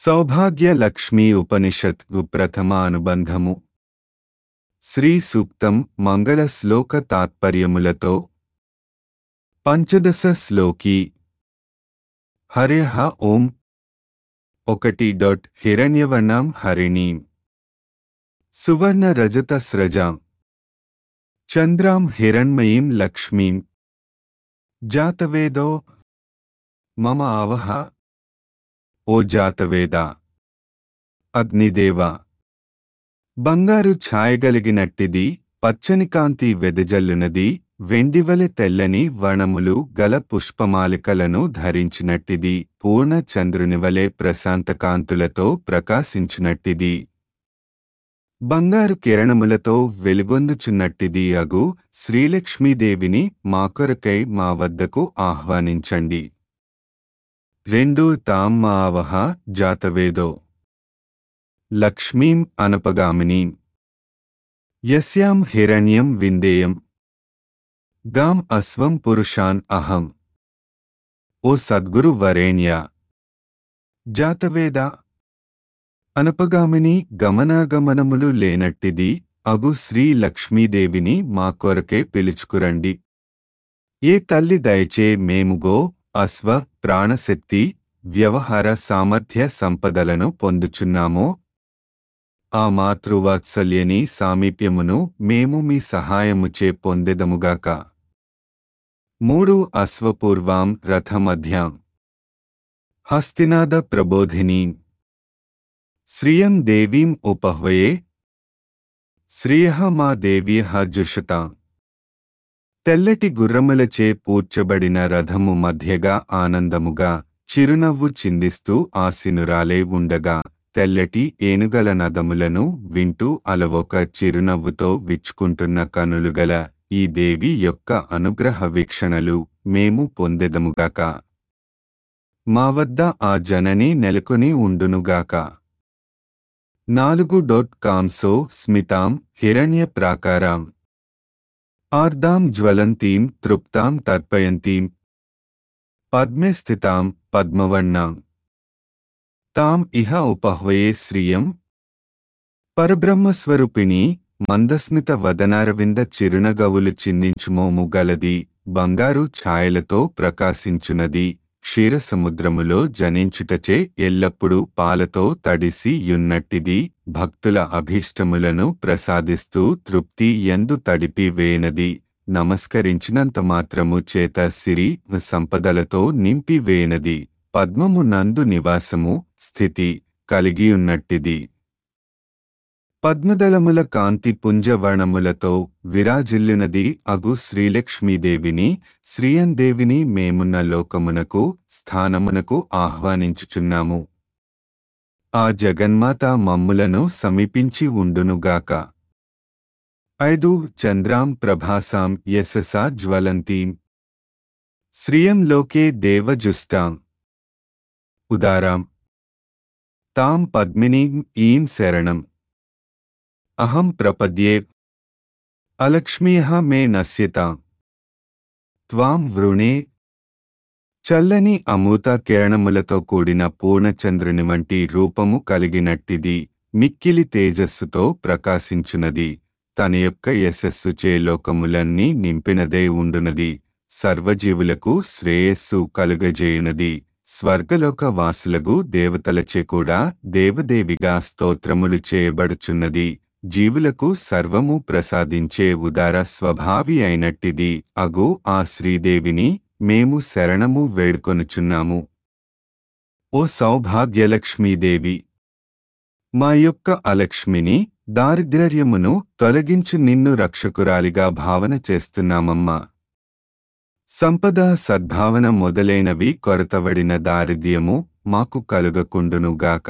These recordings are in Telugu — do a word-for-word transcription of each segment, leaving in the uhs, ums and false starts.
సౌభాగ్య లక్ష్మీ ఉపనిషత్ ప్రథమ అనుబంధము శ్రీ సూక్తం మంగళ శ్లోక తాత్పర్యములతో పంచదశ శ్లోకి హరిః ఓం ఒకటి డాట్ హిరణ్యవర్ణం హరిణీం సువర్ణ రజత స్రజాం చంద్రాం హిరణ్మయీం లక్ష్మీం జాతవేదో మమ ఆవహ ఓ జాతవేదా అగ్నిదేవా బంగారు ఛాయగలిగినట్టిది పచ్చని కాంతి వెదజల్లునది వెండివలె తెల్లని వణములు గల పుష్పమాలికలను ధరించినట్టిది పూర్ణ చంద్రునివలె ప్రశాంతకాంతులతో ప్రకాశించినట్టిది బంగారు కిరణములతో వెలుగొందుచున్నట్టిది అగు శ్రీలక్ష్మీదేవిని మా కొరకై మా వద్దకు ఆహ్వానించండి. రెండు తాం మా ఆవహ జాతవేదో లక్ష్మీం అనపగామినీం యస్యాం హిరణ్యం విందేయం గాం అశ్వం పురుషాన్ అహం. ఓ సద్గురు వరేణ్య జాతవేద అనపగామిని గమనాగమనములు లేనట్టిది అగు శ్రీ లక్ష్మీదేవిని మా కొరకే పిలుచుకురండి. ఏ తల్లి దయచే మేముగో అశ్వ ప్రాణశక్తి వ్యవహార సామర్థ్య సంపదలను పొందుచున్నామో ఆ మాతృవాత్సల్యని సామీప్యమును మేము మీ సహాయముచే పొందెదముగాక. మూడు అశ్వపూర్వాం రథమధ్యాం హస్తినాద ప్రబోధినీం శ్రియం దేవీం ఉపహ్వయే శ్రియః మా దేవ్యః జుషతాం. తెల్లటి గుర్రములచే పూడ్చబడిన రథము మధ్యగా ఆనందముగా చిరునవ్వు చిందిస్తూ ఆసీనురాలే ఉండగా తెల్లటి ఏనుగల నదములను వింటూ అలవొక చిరునవ్వుతో విచ్చుకుంటున్న కనులుగల ఈ దేవి యొక్క అనుగ్రహ వీక్షణలు మేము పొందెదముగాక. మా వద్ద ఆ జనని నెలకొని ఉండునుగాక. నాలుగు డొట్ కాంసో స్మితాం హిరణ్య ప్రాకారాం ఆర్దాం జ్వలంతీం తృప్తాం తర్పయంతీం పద్మే స్థితాం పద్మవర్ణాం తాం ఇహ ఉపహ్వయే శ్రియం. పరబ్రహ్మస్వరూపిణి మందస్మిత వదనారవింద చిరునగవులు చిందించుమోము గలది బంగారు ఛాయలతో ప్రకాశించునది క్షీరసముద్రములో జనించుటచే ఎల్లప్పుడూ పాలతో తడిసి యున్నట్టిది భక్తుల అభీష్టములను ప్రసాదిస్తూ తృప్తి యందు తడిపి వేయనది నమస్కరించినంత మాత్రము చేత సిరి సంపదలతో నింపి వేయనది పద్మము నందు నివాసము స్థితి కలిగియున్నట్టిది పద్మదళముల కాంతి పుంజవర్ణములతో విరాజిల్లునది అగు శ్రీలక్ష్మీదేవిని శ్రీయందేవిని మేమున్న లోకమునకు స్థానమునకు ఆహ్వానించుచున్నాము. ఆ జగన్మాత మమ్ములను సమీపించి ఉండునుగాక. ఐదు చంద్రాం ప్రభాసాం యశసా జ్వలంతీం శ్రియం లోకే దేవజుష్టాం ఉదారాం తాం పద్మినీం ఈం శరణం అహం ప్రపద్యే అలక్ష్మీః మే నశ్యతాం త్వాం వృణే. చల్లని అమూత కిరణములతో కూడిన పూర్ణచంద్రుని వంటి రూపము కలిగినట్టిది మిక్కిలి తేజస్సుతో ప్రకాశించునది తన యొక్క యశస్సుచే లోకములన్నీ నింపినదే ఉండునది సర్వజీవులకు శ్రేయస్సు కలుగజేయునది స్వర్గలోక వాసులగు దేవతలచే కూడా దేవదేవిగా స్తోత్రములు చేయబడుచున్నది జీవులకు సర్వము ప్రసాదించే ఉదార స్వభావి అయినట్టిది అగు ఆ శ్రీదేవిని మేము శరణము వేడుకొనుచున్నాము. ఓ సౌభాగ్యలక్ష్మీదేవి మా యొక్క అలక్ష్మిని దారిద్ర్యమును తొలగించు నిన్ను రక్షకురాలిగా భావన చేస్తున్నామమ్మా. సంపద సద్భావన మొదలైనవి కొరతబడిన దారిద్ర్యము మాకు కలుగకుండునుగాక.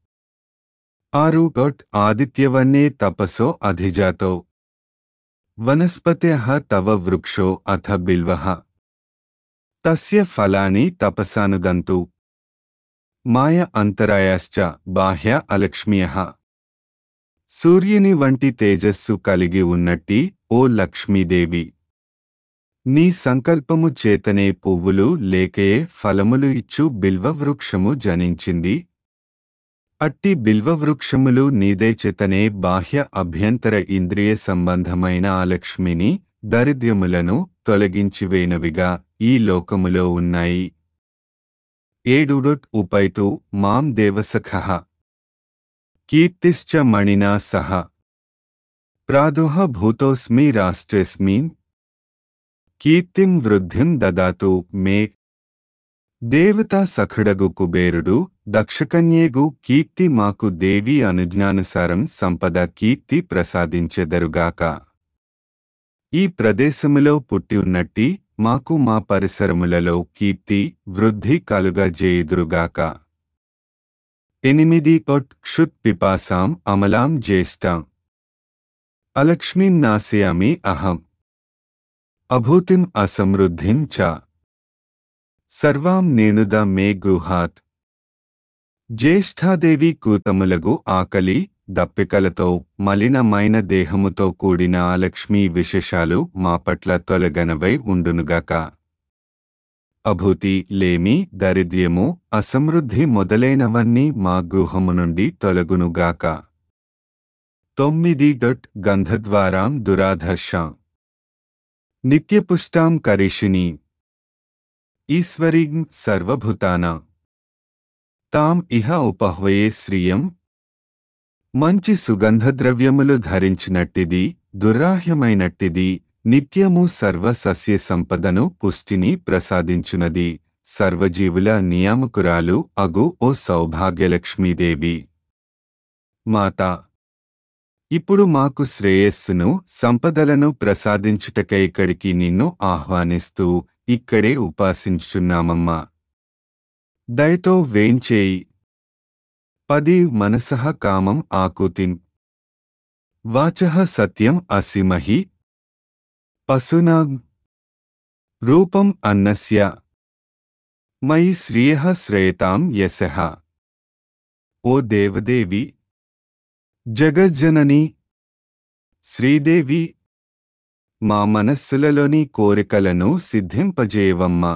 ఆరు గొట్ ఆదిత్యవన్నే తపసో అధిజాతో వనస్పత్యః తవ వృక్షో అథ బిల్వః తస్య ఫలాని తపసానుదంతు మాయ అంతరాయాశ్చ బాహ్య అలక్ష్మ్యః. సూర్యుని వంటి తేజస్సు కలిగి ఉన్నట్టి ఓ లక్ష్మీదేవి నీ సంకల్పము చేతనే పువ్వులు లేకయే ఫలములు ఇచ్చు బిల్వ వృక్షము జనించింది. అట్టి బిల్వవృక్షములు నీదైచేతనే బాహ్య అభ్యంతర ఇంద్రియ సంబంధమైన ఆ లక్ష్మిని దరిద్రములను తొలగించివేనవిగా ఈ లోకములో ఉన్నాయి. ఏడుడొట్ ఉపైతు మాం దేవసఖః కీర్తిశ్చ మణినా సహ ప్రాదుః భూతోస్మి రాష్ట్రేస్మిన్ కీర్తిం వృద్ధిం దదాతు మే. దేవతా సఖుడగు కుబేరుడు దక్షకన్యేగు కీర్తి మాకు దేవి అనుజ్ఞానుసారం సంపద కీర్తి ప్రసాదించెదరుగాక. ఈ ప్రదేశములో పుట్టి ఉన్నట్టి మాకు మా పరిసరములలో కీర్తి వృద్ధి కలుగజేయుదురుగాక. ఎనిమిది ఒట్ క్షుత్ పిపాసాం అమలాం జ్యేష్ఠాం అలక్ష్మీం నాశయామి అహం అభూతిం అసమృద్ధిం చ సర్వాం నేనుద మే గృహాత్. జ్యేష్ఠాదేవి కూతములగు ఆకలి దప్పికలతో మలినమైన దేహముతో కూడిన ఆ లక్ష్మీ విశేషాలు మా పట్ల తొలగనవై ఉండునుగాక. అభూతి లేమి దరిద్ర్యము అసమృద్ధి మొదలైనవన్నీ మా గృహము నుండి తొలగునుగాక. తొమ్మిది డొట్ గంధద్వారాం దురాధర్షాం నిత్యపుష్టాం కరిషిణీ ఈశ్వరీం సర్వభూతానాం తాం ఇహ ఉపహ్వయే శ్రియం. మంచి సుగంధద్రవ్యములు ధరించినట్టిది దుర్రాహ్యమైనట్టిది నిత్యము సర్వ సస్య సంపదను పుష్టిని ప్రసాదించునది సర్వజీవుల నియామకురాలు అగు ఓ సౌభాగ్యలక్ష్మీదేవి మాతా, ఇప్పుడు మాకు శ్రేయస్సును సంపదలను ప్రసాదించుటకై ఇక్కడికి నిన్ను ఆహ్వానిస్తూ ఇక్కడే ఉపాసించుచున్నామమ్మా. దయతో వేంచేయి. పది మనసః కామం ఆకూతిం వాచః సత్యం అసిమహి పశూనాం రూపం అన్నస్య మయి శ్రియః శ్రేయతాం యశః. ఓ దేవదేవి, జగజ్జనని శ్రీదేవి, మా మనస్సులలోని కోరికలను సిద్ధింపజేయవమ్మా.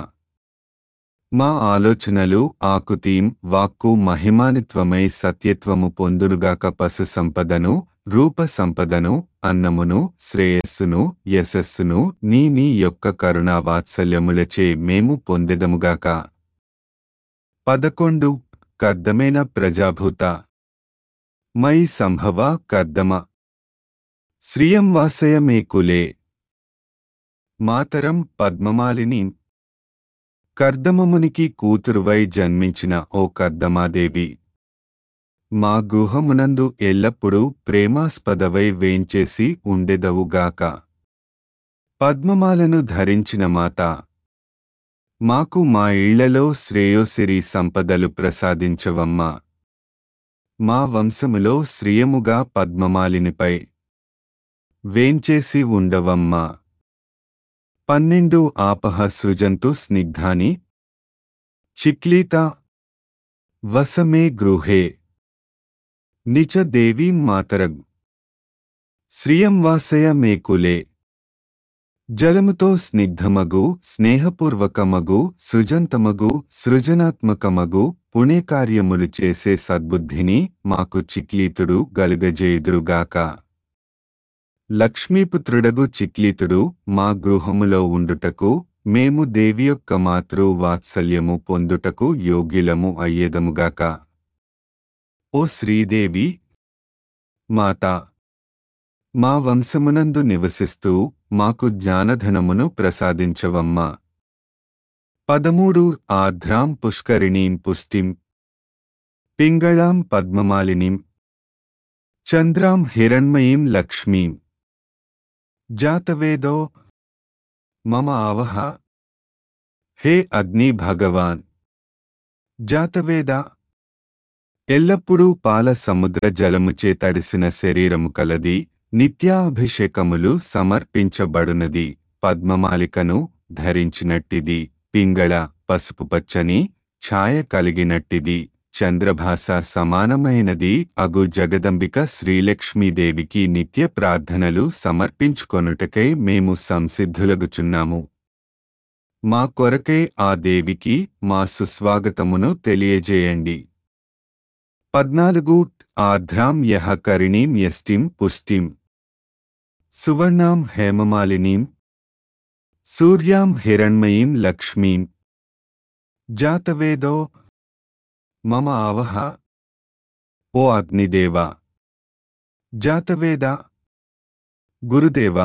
మా ఆలోచనలు ఆకుతీం వాక్కు మహిమానిత్వమై సత్యత్వము పొందునుగాక. పశు సంపదను రూప సంపదను అన్నమును శ్రేయస్సును యశస్సును నీ నీ యొక్క కరుణా వాత్సల్యములచే మేము పొందెదముగాక. పదకొండు కర్దమేన ప్రజాభూత మయి సంభవ కర్దమ శ్రియం వాసయ మే కులే. మాతరం పద్మమాలిని, కర్దమమునికి కూతురువై జన్మించిన ఓ కర్దమాదేవి, మా గృహమునందు ఎల్లప్పుడూ ప్రేమాస్పదవై వేంచేసి ఉండెదవుగాక. పద్మమాలను ధరించిన మాత, మాకు మా ఇళ్లలో శ్రేయోసిరి సంపదలు ప్రసాదించవమ్మా. మా వంశములో శ్రియముగా పద్మమాలినిపై వేంచేసి ఉండవమ్మా. పన్నెండు ఆపహ సృజంతు స్నిగ్ధాని చిక్లీత వసమే గృహే నిచ దేవీం మాతరగ్ శ్రియం వాసయ మే కులే. జలముతో స్నిగ్ధమగు స్నేహపూర్వకమగు సృజంతమగు సృజనాత్మకమగు పుణ్యకార్యములు చేసే సద్బుద్ధిని మాకు చిక్లీతుడు గలుగజేయుదురుగాక. లక్ష్మీపుత్రుడగు చిక్లీతుడు మా గృహములో ఉండుటకు మేము దేవి యొక్క మాతృ వాత్సల్యము పొందుటకు యోగ్యులము అయ్యేదముగాక. ఓ శ్రీదేవి మాతా, మా వంశమునందు నివసిస్తూ మాకు జ్ఞానధనమును ప్రసాదించవమ్మా. పదమూడు ఆర్ద్రాం పుష్కరిణీం పుష్టిం పింగళాం పద్మమాలినీం చంద్రాం హిరణ్మయీం లక్ష్మీం జాతవేదో మమ ఆవహ. హే అగ్ని భగవాన్ జాతవేద, ఎల్లప్పుడూ పాల సముద్ర జలముచే తడిసిన శరీరము కలది, నిత్యాభిషేకములు సమర్పించబడునది, పద్మమాలికను ధరించినట్టిది, పింగళ పసుపు పచ్చని ఛాయ కలిగినట్టిది, చంద్రభాస సమానమైనది అగు జగదంబిక శ్రీలక్ష్మీదేవికి నిత్య ప్రార్థనలు సమర్పించుకొనుటకై మేము సంసిద్ధులగుచున్నాము. మా కొరకై ఆ దేవికి మా సుస్వాగతమును తెలియజేయండి. పద్నాలుగు ఆర్ద్రాం యః కరిణీం యష్టిం పుష్టిం సువర్ణాం హేమమాలినీం సూర్యాం హిరణ్మయీం లక్ష్మీం జాతవేదో మమ ఆవహ. ఓ అగ్నిదేవా, జాతవేద, గురుదేవా,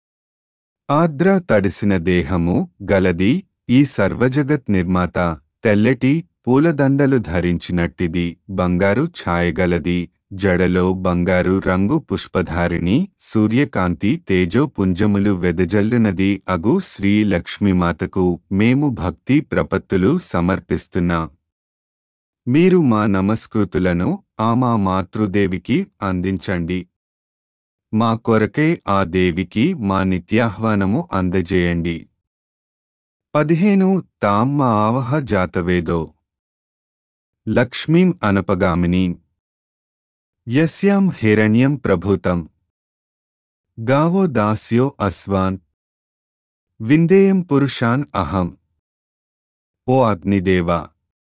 ఆర్ద్ర తడిసిన దేహము గలది ఈ సర్వజగత్ నిర్మాత తెల్లటి పూలదండలు ధరించినట్టిది బంగారు ఛాయగలది జడలో బంగారు రంగు పుష్పధారిణి సూర్యకాంతి తేజో పుంజములు వెదజల్లునది అగు శ్రీ లక్ష్మీమాతకు మేము భక్తి ప్రపత్తులు సమర్పిస్తున్నాం. మీరు మా నమస్కృతులను ఆ మా మాతృదేవికి అందించండి. మా కొరకై ఆ దేవికి మా నిత్యాహ్వానము అందజేయండి. పదిహేను తాం మా ఆవహ జాతవేదో లక్ష్మీం అనపగామినీం యస్యాం హిరణ్యం ప్రభూతం గావో దాస్యో అస్వాన్ విందేయం పురుషాన్ అహం. ఓ అగ్నిదేవా,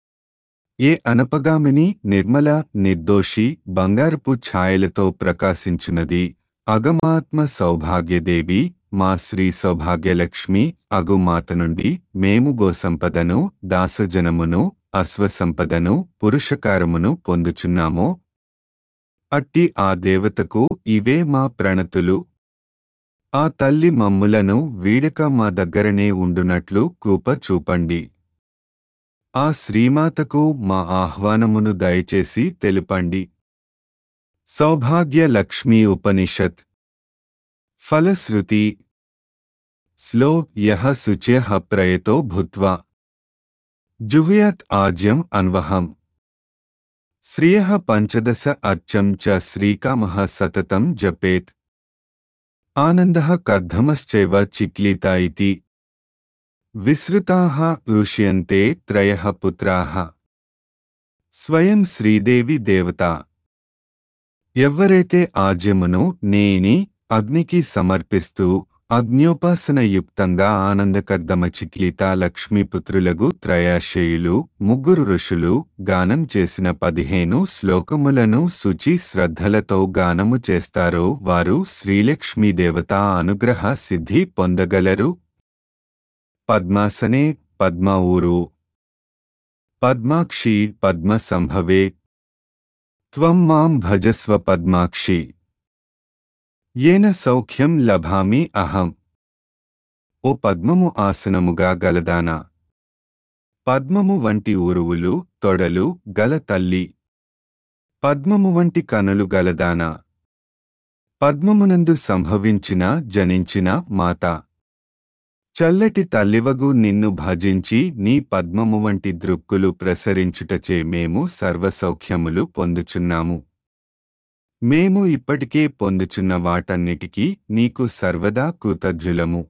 ఏ అనపగామిని నిర్మల నిర్దోషి బంగారపు ఛాయలతో ప్రకాశించున్నది అగమాత్మ సౌభాగ్యదేవి మా శ్రీ సౌభాగ్యలక్ష్మి అగుమాత నుండి మేము గోసంపదను దాసజనమును అశ్వసంపదను పురుషకారమును పొందుచున్నామో అట్టి ఆ దేవతకు ఇవే మా ప్రణతులు. ఆ తల్లి మమ్ములను వీడక మా దగ్గరనే ఉండునట్లు కృప చూపండి. ఆ శ్రీమాతకు మా ఆహ్వానమును దయచేసి తెలుపండి. సౌభాగ్య లక్ష్మీ ఉపనిషత్ ఫలశ్రుతి స్లో యః శుచ్యః ప్రయతో భూత్వా జుహ్యాత్ ఆజ్యం అన్వహం శ్రియః పంచదశ అర్చం చ శ్రీకామః సతతం జపేత్ ఆనందః కర్ధమశ్చైవ చిక్లిత ఇతి విశ్రుతాః ఋష్యంతే త్రయః పుత్రాః. స్వయం శ్రీదేవి దేవత. ఎవ్వరైతే ఆజ్యమును నేని అగ్నికి సమర్పిస్తూ అగ్న్యోపాసన యుక్తంగా ఆనందకర్దమ చిక్లిత లక్ష్మీపుత్రులగు త్రయాశయులు ముగ్గురు ఋషులు గానం చేసిన పదిహేను శ్లోకములను శుచి శ్రద్ధలతో గానము చేస్తారో వారు శ్రీలక్ష్మీదేవత అనుగ్రహ సిద్ధి పొందగలరు. పద్మాసనే పద్మ ఊరు పద్మాక్షి పద్మ సంభవే త్వం మాం భజస్వ పద్మాక్షి ఏన సౌఖ్యం లభామి అహం. ఓ పద్మము ఆసనముగా గలదానా, పద్మము వంటి ఊరువులు తొడలు గల తల్లి, పద్మము వంటి కనులు గలదానా, పద్మమునందు సంభవించిన జనించిన మాత, చల్లటి తల్లివగు నిన్ను భజించి నీ పద్మము వంటి దృక్కులు ప్రసరించుటచే మేము సర్వసౌఖ్యములు పొందుచున్నాము. మేము ఇప్పటికే పొందుచున్న వాటన్నిటికీ నీకు సర్వదా కృతజ్ఞులము.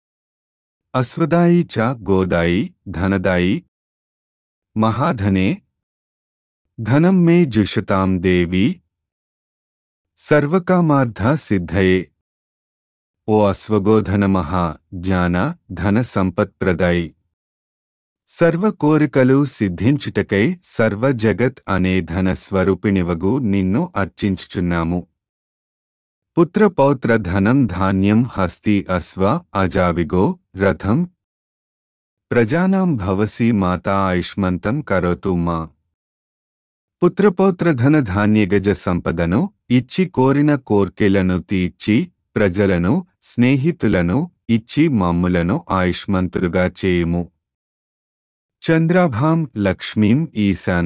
అశ్వదాయి చ గోదాయి ధనదాయి మహాధనే ధనం మే జుషతాం దేవి సర్వకామార్థ సిద్ధయే. ఓ అశ్వగోధన మహా జ్ఞాన ధన సంపత్ప్రదాయి, సర్వ కోరికలు సిద్ధించుటకై సర్వ జగత్ అనే ధన స్వరూపిణివగు నిన్ను అర్చించుచున్నాము. పుత్రపౌత్ర ధనం ధాన్యం హస్తి అశ్వ అజావిగో రథం ప్రజానాం భవసి మాతా ఆయుష్మంతం కరోతు మా. పుత్రపౌత్ర ధన ధాన్యగజ సంపదను ఇచ్చి కోరిన కోర్కెలను తీర్చి ప్రజలను స్నేహితులను ఇచ్చి మమ్ములను ఆయుష్మంతులుగా చేయుము. చంద్రాభాం లక్ష్మీం ఈశాన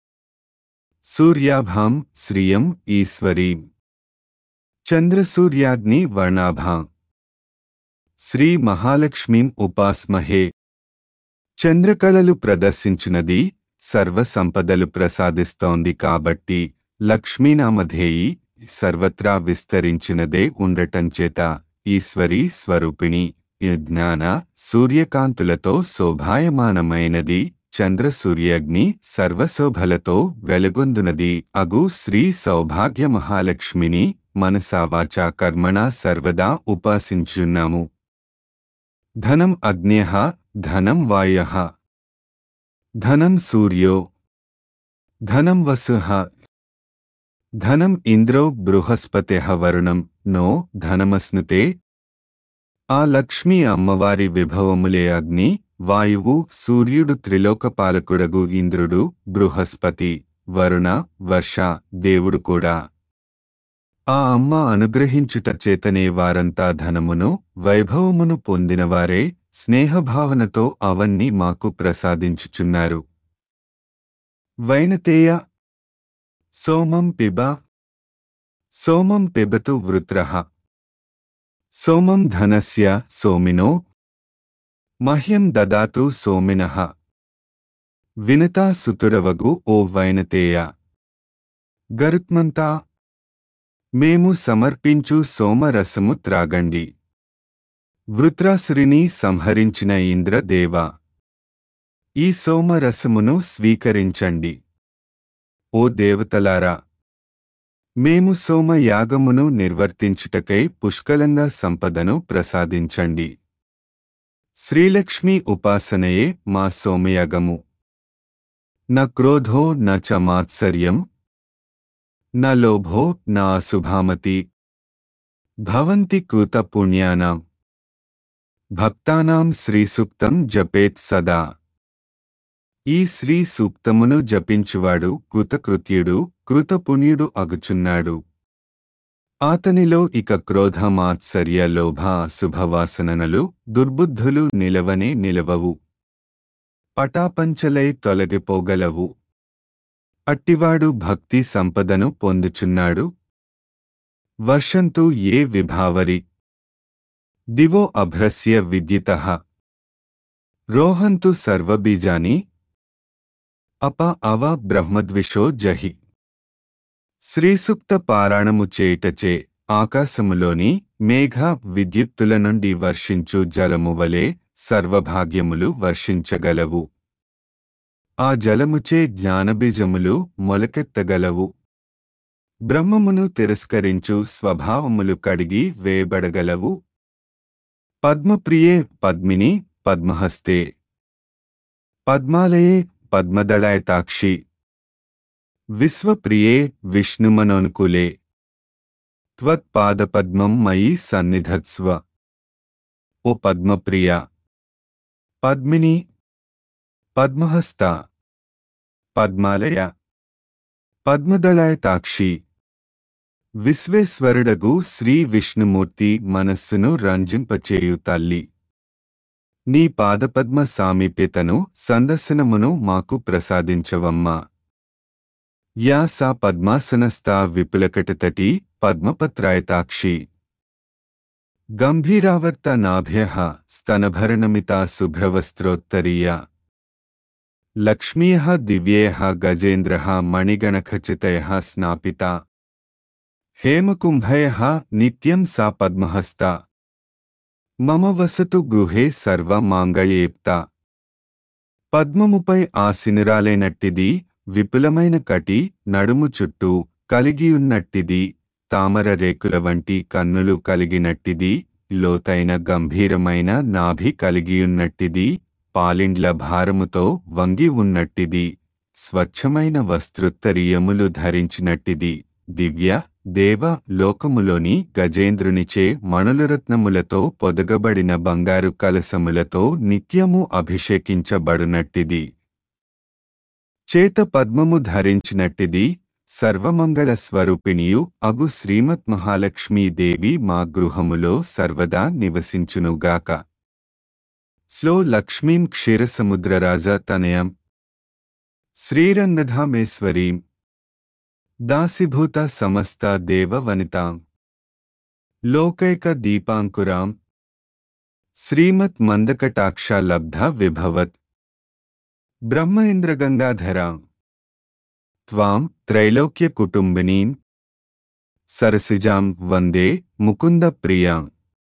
సూర్యాభాం శ్రియం ఈశ్వరీం చంద్రసూర్యాగ్ని వర్ణాభాం శ్రీ మహాలక్ష్మీం ఉపాస్మహే. చంద్రకళలు ప్రదర్శించునది సర్వ సంపదలు ప్రసాదిస్తోంది కాబట్టి లక్ష్మీనామధేయి సర్వత్రా విస్తరించినదే ఉండటంచేత ఈశ్వరీ స్వరూపిణి జ్ఞాన సూర్యకాంతులతో శోభాయమానమైనది చంద్రసూర్యాగ్ని సర్వశోభలతో వెలుగొందునది అగు శ్రీ సౌభాగ్య మహాలక్ష్మిని మనసావాచా కర్మణా సర్వదా ఉపాసించున్నాము. ధనం అగ్న్యః ధనం వాయః ధనం సూర్యో ధనం వసుః ధనం ఇంద్రో బృహస్పతేః వరుణం నో ధనమస్నుతే. ఆ లక్ష్మీ అమ్మవారి విభవములే అగ్ని, వాయువు, సూర్యుడు, త్రిలోకపాలకుడగు ఇంద్రుడు, బృహస్పతి, వరుణ, వర్ష దేవుడు కూడా. ఆ అమ్మ అనుగ్రహించుట చేతనే వారంతా ధనమును వైభవమును పొందినవారే స్నేహభావనతో అవన్నీ మాకు ప్రసాదించుచున్నారు. వైనతేయ సోమం పిబ. సోమం పిబతు వృత్రః. సోమం ధనస్య సోమినో మహ్యం దదాతు సోమినః. వినతా సుతుడవగు ఓ వైనతేయ, గరుత్మంతా, మేము సమర్పించు సోమరసము త్రాగండి. వృత్రాసురిని సంహరించిన ఇంద్రదేవ, ఈ సోమరసమును స్వీకరించండి. ఓ దేవతలారా, మేము సోమయాగమును నిర్వర్తించుటకై పుష్కలంగా సంపదను ప్రసాదించండి. శ్రీలక్ష్మీ ఉపాసనయే మా సోమయాగము. న క్రోధో న చ మాత్సర్యం, న లోభో న అశుభామతి. భవంతి కృత పుణ్యానాం భక్తానాం శ్రీసూక్తం జపేత్ సదా. ఈ శ్రీ సూక్తమును జపించువాడు కృతకృత్యుడు, కృతపుణ్యుడు అగుచున్నాడు. ఆతనిలో ఇక క్రోధ, మాత్సర్య, లోభ, అశుభవాసనలు, దుర్బుద్ధులు నిలవనే నిలవవు. పటాపంచలై తొలగిపోగలవు. అట్టివాడు భక్తి సంపదను పొందుచున్నాడు. వర్షంతు ఏ విభావరి దివో అభ్రస్య విద్యుతః. రోహంతు సర్వబీజాని అప అవ బ్రహ్మద్విషో జహి. శ్రీసూక్త పారాయణము చేయుటచే ఆకాశములోని మేఘ విద్యుత్తుల నుండి వర్షించు జలము వలె సర్వభాగ్యములు వర్షించగలవు. ఆ జలముచే జ్ఞానబీజములు మొలకెత్తగలవు. బ్రహ్మమును తిరస్కరించు స్వభావములు కడిగి వేయబడగలవు. పద్మప్రియే పద్మిని పద్మహస్తే. పద్మాలయే పద్మదళాయతాక్షి. విశ్వప్రియే విష్ణుమనోనుకూలే. త్వత్పాదపద్మం మయి సన్నిధత్స్వ. ఓ పద్మప్రియ, పద్మిని, పద్మహస్త, పద్మాలయ, పద్మదళాయతాక్షి, విశ్వేశ్వరుడగు శ్రీ విష్ణుమూర్తి మనస్సును రంజింపచేయు తల్లి, నీ పాదపద్మ సామీప్యతను సందర్శనమును మాకు ప్రసాదించవమ్మా. యా సా పద్మాసనస్థా విపులకటతటీ పద్మపత్రాయతాక్షి. గంభీరావర్త నాభ్యః స్తనభరణమితా శుభ్రవస్త్రోత్తరీయా. లక్ష్మీయః దివ్యేయః గజేంద్రః మణిగణఖచితయః స్నాపితా. హేమకుంభయః నిత్యం సా పద్మహస్తా. మమ వసతు గృహే సర్వమాంగళ్యయుక్తా. పద్మముపై ఆసీనురాలైనట్టిది, విపులమైన కటి, నడుము చుట్టూ కలిగియున్నట్టిది, తామర రేకుల వంటి కన్నులు కలిగినట్టిది, లోతైన గంభీరమైన నాభి కలిగియున్నట్టిది, పాలిండ్ల భారముతో వంగి ఉన్నట్టిది, స్వచ్ఛమైన వస్త్రోత్తరీయములు ధరించినట్టిది, దివ్య దేవ లోకములోని గజేంద్రునిచే మణులరత్నములతో పొదగబడిన బంగారు కలసములతో నిత్యము అభిషేకించబడునట్టిది, చేత పద్మము ధరించినట్టిది, సర్వమంగళ స్వరూపిణియు అగు శ్రీమత్ మహాలక్ష్మీదేవి మా గృహములో సర్వదా నివసించునుగాక. స్లో లక్ష్మీం క్షీరసముద్రరాజ తనయం శ్రీరంగధామేశ్వరీం దాసిభూత సమస్త దేవవనితాం లోకైక దీపాంకురాం శ్రీమత్ మందకటాక్ష లబ్ధ విభవత్ బ్రహ్మేంద్రగంగాధరాం త్వాం త్రైలోక్య కుటుంబినీం సరసిజాం వందే ముకుంద ప్రియాం.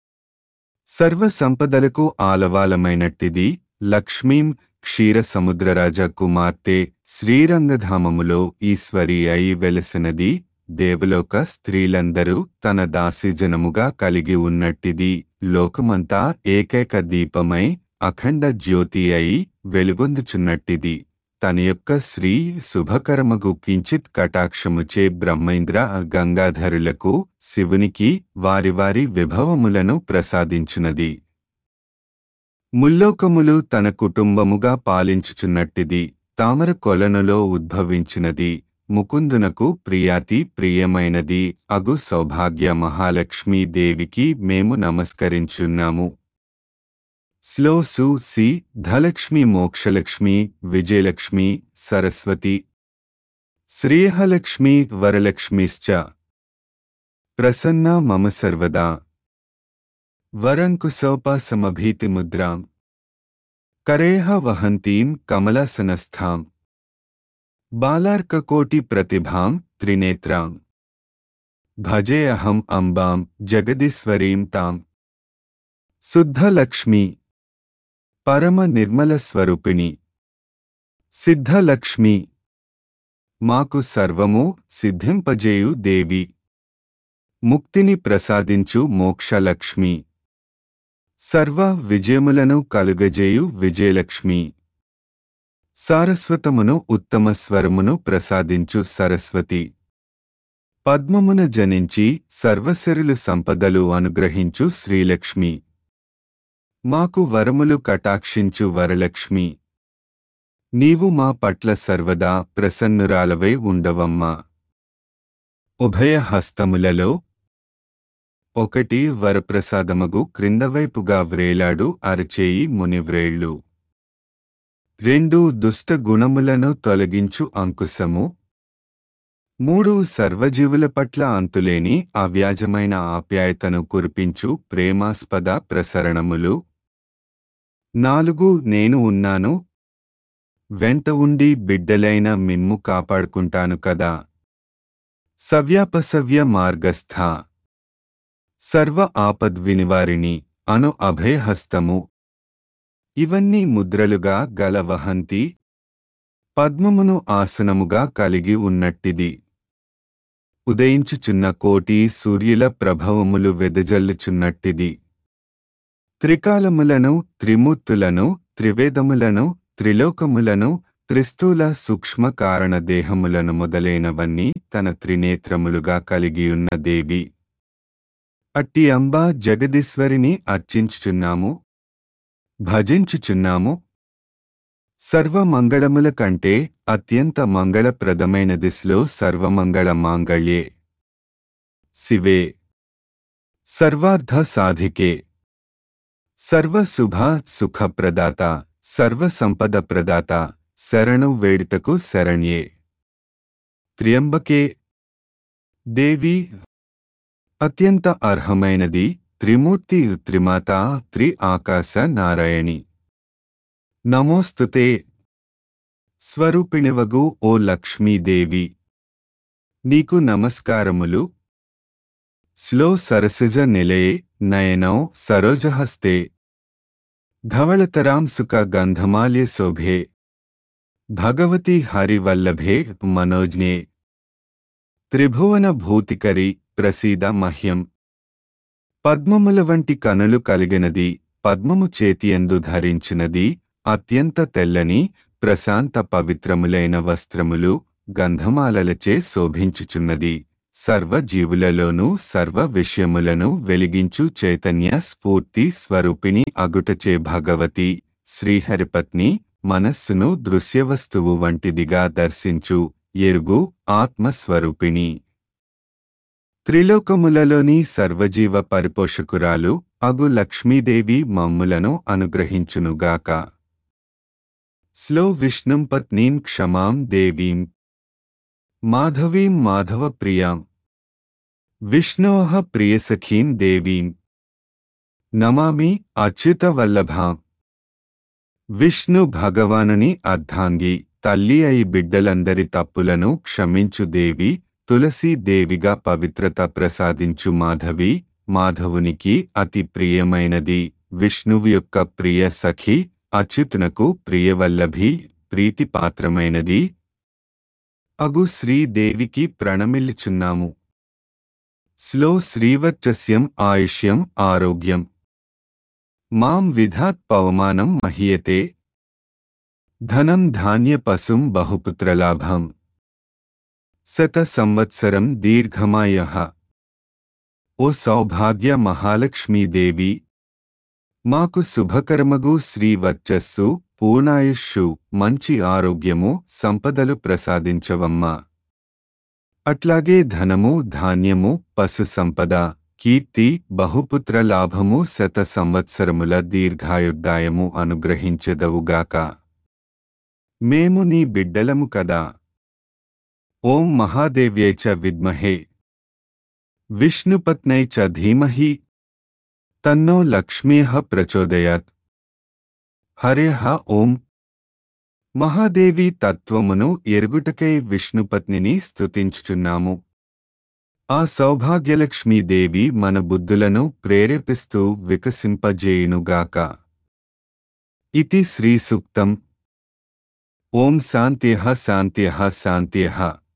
సర్వ సంపదలకు ఆలవాలమైనట్టిది, లక్ష్మీం క్షీరసముద్రరాజ కుమార్తె శ్రీరంగధామములో ఈశ్వరి అయి వెలసినది, దేవలోక స్త్రీలందరూ తన దాసీజనముగా కలిగి ఉన్నట్టిది, లోకమంతా ఏకైక దీపమై అఖండ జ్యోతి అయి వెలుగొందుచున్నట్టిది, తన యొక్క శ్రీ శుభకరమగు కించిత్ కటాక్షముచే బ్రహ్మేంద్ర గంగాధరులకు శివునికి వారి వారి విభవములను ప్రసాదించునది. ముల్లోకములు తన కుటుంబముగా పాలించుచున్నట్టిది తామర కొలనులో ఉద్భవించినది ముకుందునకు ప్రియాతి ప్రియమైనది అగు సౌభాగ్య మహాలక్ష్మీ దేవికి మేము నమస్కరించున్నాము. స్లో సు సి ధలక్ష్మి మోక్షలక్ష్మి విజయలక్ష్మి సరస్వతి శ్రీయలక్ష్మి వరలక్ష్మిశ్చ ప్రసన్నా మమ సర్వదా. వరంకుశోపాసమభీతిముద్రాం కరేహ వహంతీం కమలాసనస్థాం బాలార్కకోటి ప్రతిభాం త్రినేత్రాం భజే అహం అంబాం జగదీశ్వరీం తాం. శుద్ధలక్ష్మి పరమ నిర్మల స్వరూపిణి సిద్ధలక్ష్మి మాకు సర్వము సిద్ధింపజేయు దేవి. ముక్తిని ప్రసాదించు మోక్షలక్ష్మి సర్వ విజయములను కలుగజేయు విజయలక్ష్మి సారస్వతమును ఉత్తమ స్వరమును ప్రసాదించు సరస్వతి పద్మమున జనించి సర్వశరులు సంపదలు అనుగ్రహించు శ్రీలక్ష్మి మాకు వరములు కటాక్షించు వరలక్ష్మి నీవు మా పట్ల సర్వదా ప్రసన్నురాలవై ఉండవమ్మా. ఉభయ హస్తములలో ఒకటి వరప్రసాదమగు క్రిందవైపుగా వ్రేలాడు అరచేయి మునివ్రేళ్ళు, రెండు దుష్ట గుణములను తొలగించు అంకుశము, మూడు సర్వజీవుల పట్ల అంతులేని అవ్యాజమైన ఆప్యాయతను కురిపించు ప్రేమాస్పద ప్రసరణములు, నాలుగు నేను ఉన్నాను, వెంట ఉండి బిడ్డలైన మిమ్ము కాపాడుకుంటాను కదా, సవ్యాపసవ్య మార్గస్థ సర్వ ఆపద్వినివారిణి అను అభయహస్తము. ఇవన్నీ ముద్రలుగా గల వహంతి పద్మమును ఆసనముగా కలిగి ఉన్నట్టిది. ఉదయించుచున్న కోటి సూర్యుల ప్రభావములు వెదజల్లుచున్నట్టిది. త్రికాలములను త్రిమూర్తులను త్రివేదములను త్రిలోకములను త్రిస్థూల సూక్ష్మ కారణ దేహములను మొదలైనవన్నీ తన త్రినేత్రములుగా కలిగియున్న దేవి. అట్టి అంబా జగదీశ్వరిని అర్చించుచున్నాము, భజించుచున్నాము. సర్వమంగళముల కంటే అత్యంత మంగళప్రదమైన దిశలో సర్వమంగళ మాంగళ్యే శివే సర్వార్థ సాధికే సర్వశుభ సుఖప్రదాత సర్వసంపద ప్రదాత శరణు వేడుటకు శరణ్యే త్ర్యంబకే దేవి అత్యంత అర్హమైనది త్రిమూర్తి త్రిమాత త్రి ఆకాశ నారాయణి. నమోస్తుతే స్వరూపిణివగు ఓ లక్ష్మీదేవి నీకు నమస్కారములు. స్లో సరసిజ నిలయే నయనౌ సరోజహస్తే ధవళతరాం సుఖ గంధమాల్య శోభే భగవతి హరివల్లభే మనోజ్ఞే త్రిభువన భూతికరి ప్రసీద మహ్యం. పద్మముల వంటి కనులు కలిగినది, పద్మము చేతియందు ధరించినది, అత్యంత తెల్లని ప్రశాంత పవిత్రములైన వస్త్రములు గంధమాలలచే శోభించుచున్నది. సర్వజీవులలోనూ సర్వ విషయములను వెలిగించు చైతన్య స్ఫూర్తి స్వరూపిణి అగుటచే భగవతి శ్రీహరిపత్ని మనస్సును దృశ్యవస్తువు వంటిదిగా దర్శించు ఎరుగు ఆత్మస్వరూపిణి. త్రిలోకములలోని సర్వజీవ పరిపోషకురాలు అగు లక్ష్మీదేవి మమ్ములను అనుగ్రహించునుగాక. స్లో విష్ణుం పత్నీం క్షమాం దేవీం మాధవీం మాధవప్రియాం విష్ణోః ప్రియసఖీం దేవీం నమామి అచ్యుతవల్లభాం. విష్ణు భగవానుని అర్ధాంగి తల్లి అయి బిడ్డలందరి తప్పులను క్షమించు దేవి, తులసీ దేవిగా పవిత్రత ప్రసాదించు మాధవి, మాధవునికి అతి ప్రియమైనది, విష్ణువు యొక్క ప్రియ సఖి, అచ్యుతునకు ప్రియవల్లభి, ప్రీతిపాత్రమైనది అగు శ్రీదేవికి ప్రణమిల్లుచున్నాము. స్లో శ్రీవర్చస్యం ఆయుష్యం ఆరోగ్యం మాం విధాత్ పవమానం మహీయతే ధనం ధాన్య పశుం బహుపుత్రలాభం శత సంవత్సరం దీర్ఘమాయః. ఓ సౌభాగ్య మహాలక్ష్మీదేవి, మాకు శుభకర్మగు శ్రీ వర్చస్సు, పూర్ణాయుష్షు, మంచి ఆరోగ్యము, సంపదలు ప్రసాదించవమ్మా. అట్లాగే ధనము, ధాన్యము, పశు సంపద, కీర్తి, బహుపుత్ర లాభము, శత సంవత్సరముల దీర్ఘాయుర్దాయము అనుగ్రహించెదవుగాక. మేము నీ బిడ్డలము కదా. ఓం మహాదేవ్యై చ విద్మహే విష్ణుపత్నై చ ధీమహి తన్నో లక్ష్మీః ప్రచోదయాత్. హరేః ఓం. మహాదేవి తత్వమును ఎరుగుటకై విష్ణుపత్నిని స్తుతించుచున్నాము. ఆ సౌభాగ్యలక్ష్మీదేవి మన బుద్ధులను ప్రేరేపిస్తూ వికసింపజేయునుగాక. ఇతి శ్రీ సూక్తం. ఓం శాంత్యః శాంత్యః శాంత్యః.